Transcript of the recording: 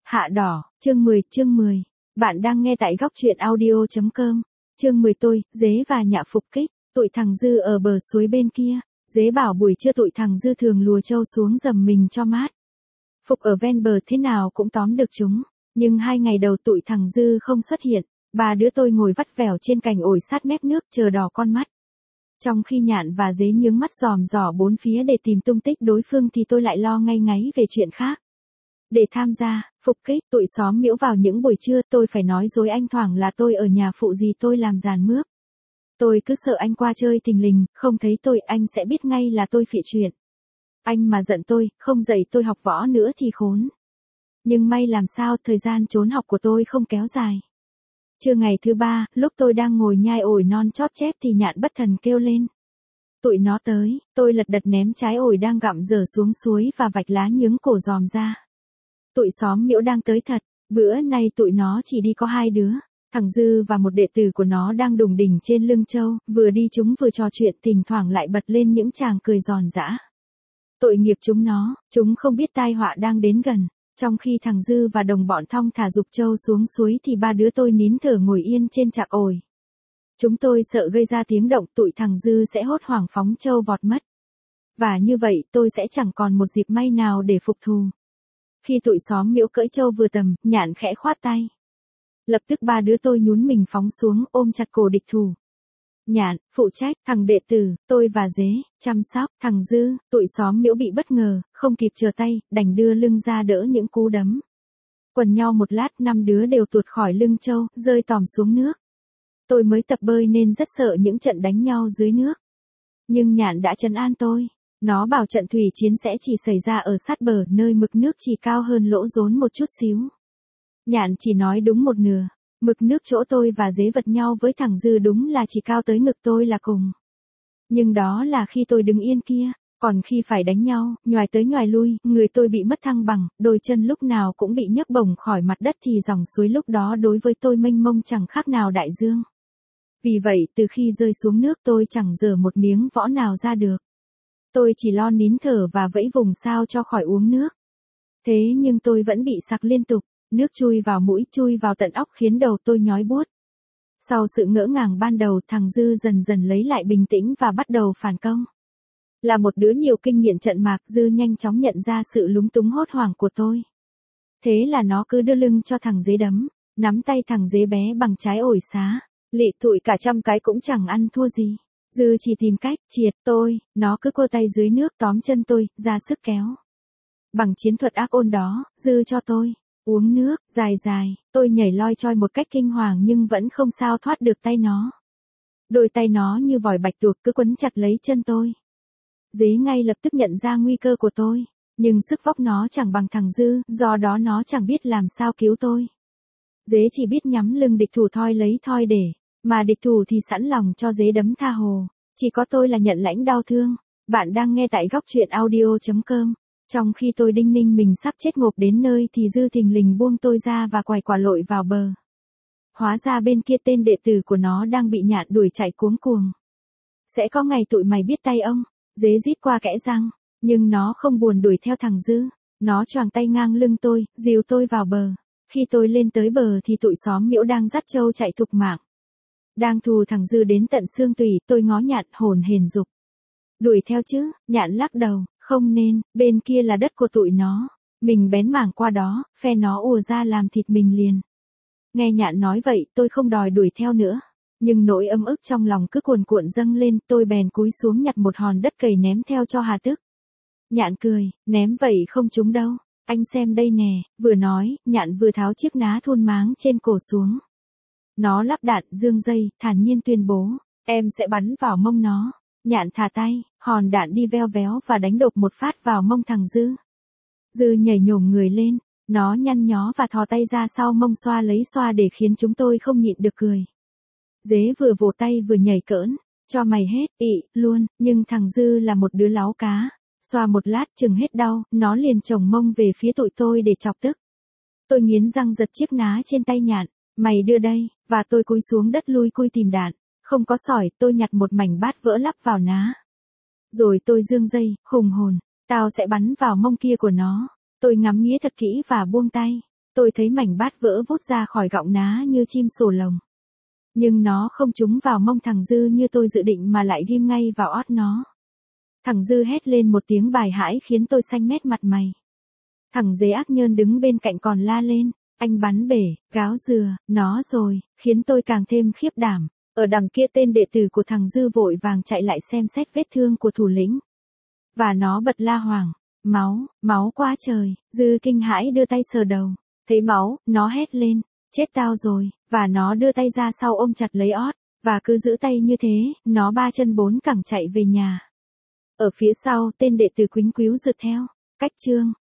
Hạ đỏ, chương 10. Bạn đang nghe tại góc truyện audio.com. Chương 10 tôi, Dế và Nhạ phục kích, tụi thằng Dư ở bờ suối bên kia. Dế bảo buổi trưa tụi thằng Dư thường lùa trâu xuống dầm mình cho mát. Phục ở ven bờ thế nào cũng tóm được chúng. Nhưng 2 ngày đầu tụi thằng Dư không xuất hiện. Ba đứa tôi ngồi vắt vẻo trên cành ổi sát mép nước chờ đỏ con mắt. Trong khi Nhạn và Dế nhướng mắt dòm dò bốn phía để tìm tung tích đối phương thì tôi lại lo ngay ngáy về chuyện khác. Để tham gia, phục kích, tụi xóm Miễu vào những buổi trưa tôi phải nói dối anh thoảng là tôi ở nhà phụ dì tôi làm giàn mướp. Tôi cứ sợ anh qua chơi thình lình, không thấy tôi anh sẽ biết ngay là tôi phị chuyện. Anh mà giận tôi, không dạy tôi học võ nữa thì khốn. Nhưng may làm sao thời gian trốn học của tôi không kéo dài. Trưa ngày thứ 3, lúc tôi đang ngồi nhai ổi non chóp chép thì Nhạn bất thần kêu lên. Tụi nó tới, tôi lật đật ném trái ổi đang gặm dở xuống suối và vạch lá nhướng cổ dòm ra. Tụi xóm Miễu đang tới thật, bữa nay tụi nó chỉ đi có 2 đứa. Thằng Dư và một đệ tử của nó đang đùng đỉnh trên lưng trâu, vừa đi chúng vừa trò chuyện thỉnh thoảng lại bật lên những tràng cười giòn giã. Tội nghiệp chúng nó, chúng không biết tai họa đang đến gần. Trong khi thằng Dư và đồng bọn thong thả giục trâu xuống suối thì ba đứa tôi nín thở ngồi yên trên chạc ổi. Chúng tôi sợ gây ra tiếng động tụi thằng Dư sẽ hốt hoảng phóng trâu vọt mất. Và như vậy tôi sẽ chẳng còn một dịp may nào để phục thù. Khi tụi xóm Miễu cưỡi trâu vừa tầm, Nhạn khẽ khoát tay. Lập tức ba đứa tôi nhún mình phóng xuống ôm chặt cổ địch thủ. Nhạn, phụ trách, thằng đệ tử, tôi và Dế, chăm sóc, thằng Dư, tụi xóm Miễu bị bất ngờ, không kịp chờ tay, đành đưa lưng ra đỡ những cú đấm. Quần nhau một lát 5 đứa đều tuột khỏi lưng trâu, rơi tòm xuống nước. Tôi mới tập bơi nên rất sợ những trận đánh nhau dưới nước. Nhưng Nhạn đã trấn an tôi. Nó bảo trận thủy chiến sẽ chỉ xảy ra ở sát bờ nơi mực nước chỉ cao hơn lỗ rốn một chút xíu. Nhạn chỉ nói đúng một nửa. Mực nước chỗ tôi và Dế vật nhau với thằng Dư đúng là chỉ cao tới ngực tôi là cùng. Nhưng đó là khi tôi đứng yên kia. Còn khi phải đánh nhau, nhoài tới nhoài lui, người tôi bị mất thăng bằng, đôi chân lúc nào cũng bị nhấc bổng khỏi mặt đất thì dòng suối lúc đó đối với tôi mênh mông chẳng khác nào đại dương. Vì vậy từ khi rơi xuống nước tôi chẳng giở một miếng võ nào ra được. Tôi chỉ lo nín thở và vẫy vùng sao cho khỏi uống nước. Thế nhưng tôi vẫn bị sặc liên tục, nước chui vào mũi chui vào tận óc khiến đầu tôi nhói buốt. Sau sự ngỡ ngàng ban đầu thằng Dư dần dần lấy lại bình tĩnh và bắt đầu phản công. Là một đứa nhiều kinh nghiệm trận mạc Dư nhanh chóng nhận ra sự lúng túng hốt hoảng của tôi. Thế là nó cứ đưa lưng cho thằng Dế đấm, nắm tay thằng Dế bé bằng trái ổi xá, lị tụi cả trăm cái cũng chẳng ăn thua gì. Dư chỉ tìm cách triệt tôi, nó cứ cô tay dưới nước tóm chân tôi, ra sức kéo. Bằng chiến thuật ác ôn đó, Dư cho tôi uống nước, dài dài, tôi nhảy loi choi một cách kinh hoàng nhưng vẫn không sao thoát được tay nó. Đôi tay nó như vòi bạch tuộc cứ quấn chặt lấy chân tôi. Dế ngay lập tức nhận ra nguy cơ của tôi, nhưng sức vóc nó chẳng bằng thằng Dư, do đó nó chẳng biết làm sao cứu tôi. Dế chỉ biết nhắm lưng địch thủ thoi lấy thoi để. Mà địch thủ thì sẵn lòng cho Dế đấm tha hồ. Chỉ có tôi là nhận lãnh đau thương. Bạn đang nghe tại góc truyện audio.com. Trong khi tôi đinh ninh mình sắp chết ngộp đến nơi thì Dư thình lình buông tôi ra và quài quả lội vào bờ. Hóa ra bên kia tên đệ tử của nó đang bị Nhạn đuổi chạy cuống cuồng. Sẽ có ngày tụi mày biết tay ông. Dế rít qua kẽ răng. Nhưng nó không buồn đuổi theo thằng Dư. Nó choàng tay ngang lưng tôi, dìu tôi vào bờ. Khi tôi lên tới bờ thì tụi xóm Miễu đang dắt trâu chạy thục mạng. Đang thù thằng Dư đến tận xương tủy, tôi ngó Nhạn hồn hển dục. Đuổi theo chứ, Nhạn lắc đầu, không nên, bên kia là đất của tụi nó. Mình bén mảng qua đó, phe nó ùa ra làm thịt mình liền. Nghe Nhạn nói vậy, tôi không đòi đuổi theo nữa. Nhưng nỗi ấm ức trong lòng cứ cuồn cuộn dâng lên, tôi bèn cúi xuống nhặt một hòn đất cầy ném theo cho hà tức. Nhạn cười, ném vậy không trúng đâu. Anh xem đây nè, vừa nói, Nhạn vừa tháo chiếc ná thun máng trên cổ xuống. Nó lắp đạn dương dây, thản nhiên tuyên bố, em sẽ bắn vào mông nó. Nhạn thả tay, hòn đạn đi veo véo và đánh đột một phát vào mông thằng Dư. Dư nhảy nhổm người lên, nó nhăn nhó và thò tay ra sau mông xoa lấy xoa để khiến chúng tôi không nhịn được cười. Dế vừa vỗ tay vừa nhảy cỡn, cho mày hết, ị, luôn, nhưng thằng Dư là một đứa láo cá. Xoa một lát chừng hết đau, nó liền chồng mông về phía tụi tôi để chọc tức. Tôi nghiến răng giật chiếc ná trên tay Nhạn. Mày đưa đây, và tôi cúi xuống đất lui cui tìm đạn. Không có sỏi, tôi nhặt một mảnh bát vỡ lắp vào ná. Rồi tôi dương dây, hùng hồn, tao sẽ bắn vào mông kia của nó. Tôi ngắm nghía thật kỹ và buông tay. Tôi thấy mảnh bát vỡ vút ra khỏi gọng ná như chim sổ lồng. Nhưng nó không trúng vào mông thằng Dư như tôi dự định mà lại ghim ngay vào ót nó. Thằng Dư hét lên một tiếng bài hãi khiến tôi xanh mét mặt mày. Thằng Dế ác nhơn đứng bên cạnh còn la lên, anh bắn bể, gáo dừa, nó rồi, khiến tôi càng thêm khiếp đảm. Ở đằng kia tên đệ tử của thằng Dư vội vàng chạy lại xem xét vết thương của thủ lĩnh. Và nó bật la hoảng, máu quá trời, Dư kinh hãi đưa tay sờ đầu, thấy máu, nó hét lên, chết tao rồi, và nó đưa tay ra sau ôm chặt lấy ót, và cứ giữ tay như thế, nó ba chân bốn cẳng chạy về nhà. Ở phía sau, tên đệ tử quýnh quíu rượt theo, cách chương.